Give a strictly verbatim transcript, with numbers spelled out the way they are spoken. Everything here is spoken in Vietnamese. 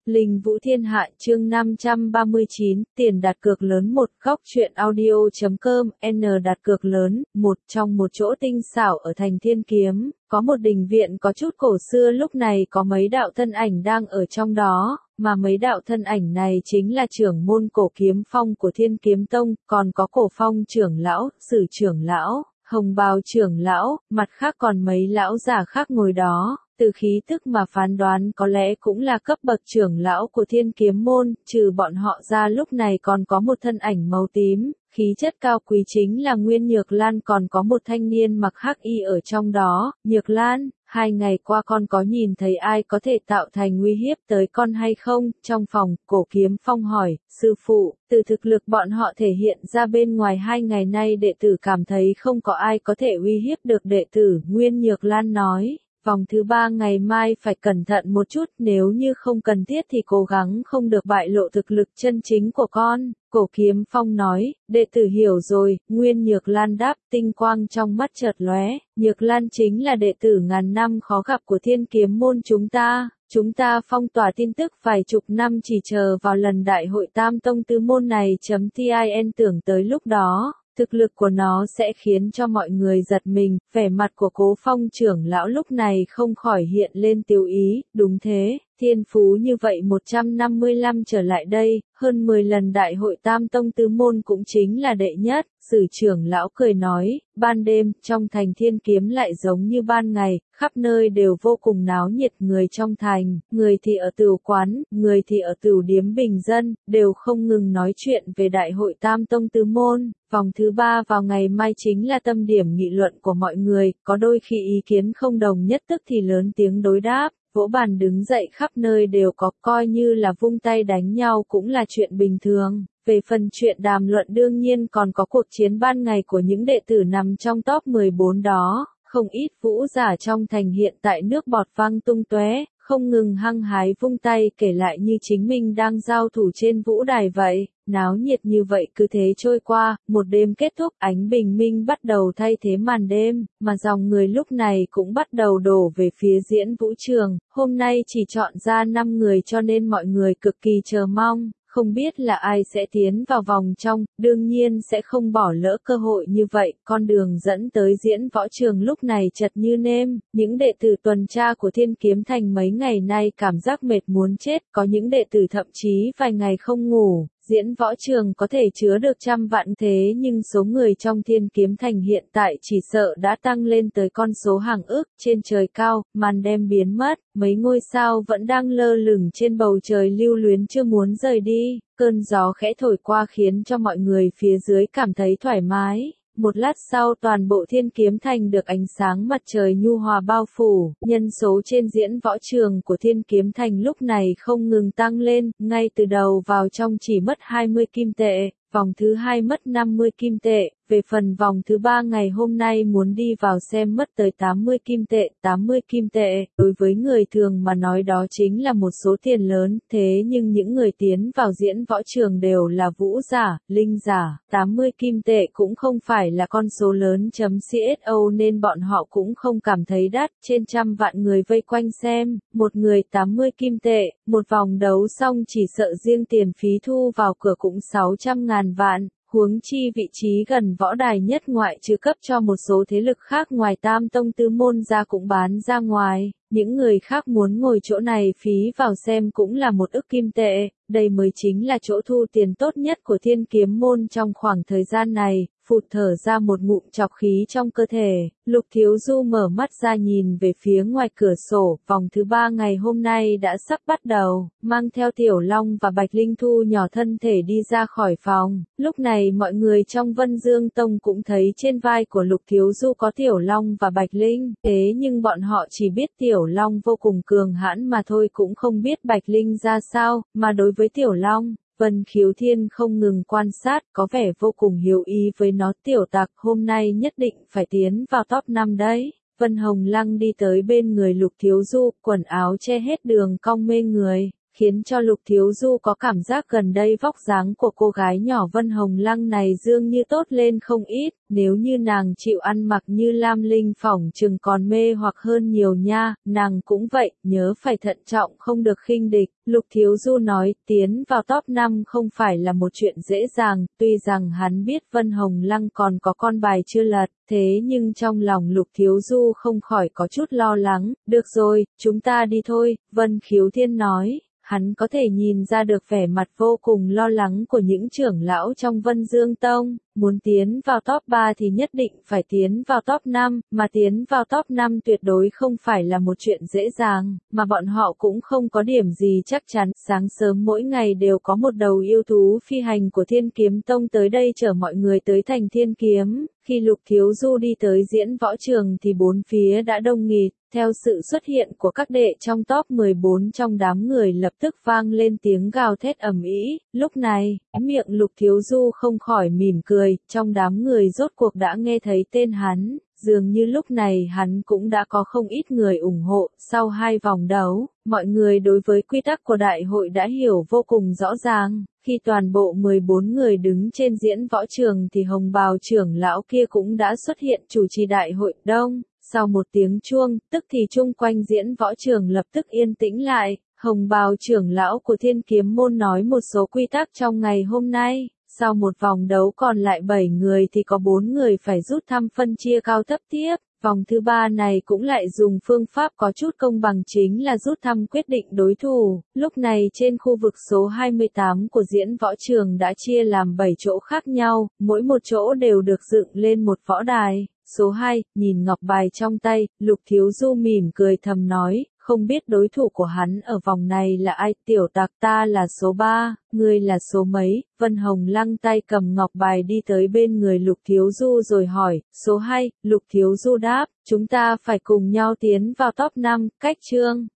Linh Vũ Thiên Hạ chương năm trăm ba mươi chín, tiền đặt cược lớn một góc truyện audio.com, N đặt cược lớn, một trong một chỗ tinh xảo ở thành Thiên Kiếm, có một đình viện có chút cổ xưa lúc này có mấy đạo thân ảnh đang ở trong đó, mà mấy đạo thân ảnh này chính là trưởng môn cổ kiếm phong của Thiên Kiếm Tông, còn có cổ phong trưởng lão, sử trưởng lão, hồng bào trưởng lão, mặt khác còn mấy lão già khác ngồi đó. Từ khí tức mà phán đoán có lẽ cũng là cấp bậc trưởng lão của Thiên Kiếm môn, trừ bọn họ ra lúc này còn có một thân ảnh màu tím, khí chất cao quý chính là Nguyên Nhược Lan, còn có một thanh niên mặc hắc y ở trong đó. Nhược Lan, hai ngày qua con có nhìn thấy ai có thể tạo thành nguy hiếp tới con hay không? Trong phòng, cổ kiếm phong hỏi, sư phụ, từ thực lực bọn họ thể hiện ra bên ngoài hai ngày nay đệ tử cảm thấy không có ai có thể uy hiếp được đệ tử, Nguyên Nhược Lan nói. Vòng thứ ba ngày mai phải cẩn thận một chút, nếu như không cần thiết thì cố gắng không được bại lộ thực lực chân chính của con. Cổ kiếm phong nói, đệ tử hiểu rồi, Nguyên Nhược Lan đáp, tinh quang trong mắt chợt lóe, Nhược Lan chính là đệ tử ngàn năm khó gặp của Thiên Kiếm môn chúng ta. Chúng ta phong tỏa tin tức vài chục năm chỉ chờ vào lần đại hội tam tông tứ môn này. .tin tưởng tới lúc đó, thực lực của nó sẽ khiến cho mọi người giật mình. Vẻ mặt của Cố Phong trưởng lão lúc này không khỏi hiện lên tiêu ý, đúng thế, thiên phú như vậy một trăm năm mươi lăm trở lại đây, hơn mười lần đại hội tam tông tứ môn cũng chính là đệ nhất. Sử trưởng lão cười nói, ban đêm, trong thành Thiên Kiếm lại giống như ban ngày, khắp nơi đều vô cùng náo nhiệt, người trong thành, người thì ở tửu quán, người thì ở tửu điếm bình dân, đều không ngừng nói chuyện về đại hội tam tông tứ môn. Vòng thứ ba vào ngày mai chính là tâm điểm nghị luận của mọi người, có đôi khi ý kiến không đồng nhất tức thì lớn tiếng đối đáp, vỗ bàn đứng dậy khắp nơi đều có, coi như là vung tay đánh nhau cũng là chuyện bình thường. Về phần chuyện đàm luận đương nhiên còn có cuộc chiến ban ngày của những đệ tử nằm trong top mười bốn đó, không ít vũ giả trong thành hiện tại nước bọt văng tung tóe, không ngừng hăng hái vung tay kể lại như chính mình đang giao thủ trên vũ đài vậy. Náo nhiệt như vậy cứ thế trôi qua, một đêm kết thúc, ánh bình minh bắt đầu thay thế màn đêm, mà dòng người lúc này cũng bắt đầu đổ về phía diễn vũ trường. Hôm nay chỉ chọn ra năm người cho nên mọi người cực kỳ chờ mong. Không biết là ai sẽ tiến vào vòng trong, đương nhiên sẽ không bỏ lỡ cơ hội như vậy. Con đường dẫn tới diễn võ trường lúc này chật như nêm, những đệ tử tuần tra của Thiên Kiếm Thành mấy ngày nay cảm giác mệt muốn chết, có những đệ tử thậm chí vài ngày không ngủ. Diễn võ trường có thể chứa được trăm vạn, thế nhưng số người trong Thiên Kiếm Thành hiện tại chỉ sợ đã tăng lên tới con số hàng ức. Trên trời cao, màn đêm biến mất, mấy ngôi sao vẫn đang lơ lửng trên bầu trời lưu luyến chưa muốn rời đi. Cơn gió khẽ thổi qua khiến cho mọi người phía dưới cảm thấy thoải mái. Một lát sau toàn bộ Thiên Kiếm Thành được ánh sáng mặt trời nhu hòa bao phủ, nhân số trên diễn võ trường của Thiên Kiếm Thành lúc này không ngừng tăng lên, ngay từ đầu vào trong chỉ mất hai mươi kim tệ, vòng thứ hai mất năm mươi kim tệ, về phần vòng thứ ba ngày hôm nay muốn đi vào xem mất tới tám mươi kim tệ, tám mươi kim tệ, đối với người thường mà nói đó chính là một số tiền lớn, thế nhưng những người tiến vào diễn võ trường đều là vũ giả, linh giả, tám mươi kim tệ cũng không phải là con số lớn. .co nên bọn họ cũng không cảm thấy đắt, trên trăm vạn người vây quanh xem, một người tám mươi kim tệ, một vòng đấu xong chỉ sợ riêng tiền phí thu vào cửa cũng sáu trăm ngàn vạn. Huống chi vị trí gần võ đài nhất ngoại trừ cấp cho một số thế lực khác ngoài tam tông tứ môn ra cũng bán ra ngoài, những người khác muốn ngồi chỗ này phí vào xem cũng là một ức kim tệ, đây mới chính là chỗ thu tiền tốt nhất của Thiên Kiếm môn trong khoảng thời gian này. Phụt thở ra một ngụm trọc khí trong cơ thể, Lục Thiếu Du mở mắt ra nhìn về phía ngoài cửa sổ, vòng thứ ba ngày hôm nay đã sắp bắt đầu, mang theo Tiểu Long và Bạch Linh Thu nhỏ thân thể đi ra khỏi phòng. Lúc này mọi người trong Vân Dương Tông cũng thấy trên vai của Lục Thiếu Du có Tiểu Long và Bạch Linh, thế nhưng bọn họ chỉ biết Tiểu Long vô cùng cường hãn mà thôi, cũng không biết Bạch Linh ra sao, mà đối với Tiểu Long, Vân Khiếu Thiên không ngừng quan sát, có vẻ vô cùng hiếu ý với nó. Tiểu tặc, hôm nay nhất định phải tiến vào top năm đấy. Vân Hồng Lăng đi tới bên người Lục Thiếu Du, quần áo che hết đường cong mê người, khiến cho Lục Thiếu Du có cảm giác gần đây vóc dáng của cô gái nhỏ Vân Hồng Lăng này dường như tốt lên không ít, nếu như nàng chịu ăn mặc như Lam Linh phỏng chừng còn mê hoặc hơn nhiều nha, nàng cũng vậy, nhớ phải thận trọng không được khinh địch. Lục Thiếu Du nói, tiến vào top năm không phải là một chuyện dễ dàng, tuy rằng hắn biết Vân Hồng Lăng còn có con bài chưa lật, thế nhưng trong lòng Lục Thiếu Du không khỏi có chút lo lắng. Được rồi, chúng ta đi thôi, Vân Khiếu Thiên nói. Hắn có thể nhìn ra được vẻ mặt vô cùng lo lắng của những trưởng lão trong Vân Dương Tông, muốn tiến vào top ba thì nhất định phải tiến vào top năm, mà tiến vào top năm tuyệt đối không phải là một chuyện dễ dàng, mà bọn họ cũng không có điểm gì chắc chắn. Sáng sớm mỗi ngày đều có một đầu yêu thú phi hành của Thiên Kiếm Tông tới đây chở mọi người tới thành Thiên Kiếm. Khi Lục Thiếu Du đi tới diễn võ trường thì bốn phía đã đông nghịt, theo sự xuất hiện của các đệ trong top mười bốn trong đám người lập tức vang lên tiếng gào thét ầm ĩ. Lúc này, miệng Lục Thiếu Du không khỏi mỉm cười, trong đám người rốt cuộc đã nghe thấy tên hắn, dường như lúc này hắn cũng đã có không ít người ủng hộ. Sau hai vòng đấu, mọi người đối với quy tắc của đại hội đã hiểu vô cùng rõ ràng. Khi toàn bộ mười bốn người đứng trên diễn võ trường thì hồng bào trưởng lão kia cũng đã xuất hiện chủ trì đại hội. Đông, sau một tiếng chuông, tức thì chung quanh diễn võ trường lập tức yên tĩnh lại. Hồng bào trưởng lão của Thiên Kiếm môn nói một số quy tắc trong ngày hôm nay. Sau một vòng đấu còn lại bảy người thì có bốn người phải rút thăm phân chia cao thấp tiếp. Vòng thứ ba này cũng lại dùng phương pháp có chút công bằng, chính là rút thăm quyết định đối thủ. Lúc này trên khu vực số hai mươi tám của diễn võ trường đã chia làm bảy chỗ khác nhau, mỗi một chỗ đều được dựng lên một võ đài. Số hai, nhìn ngọc bài trong tay, Lục Thiếu Du mỉm cười thầm nói, không biết đối thủ của hắn ở vòng này là ai. Tiểu tặc, ta là số ba, ngươi là số mấy? Vân Hồng Lăng tay cầm ngọc bài đi tới bên người Lục Thiếu Du rồi hỏi. Số hai, Lục Thiếu Du đáp, chúng ta phải cùng nhau tiến vào top năm, cách chương.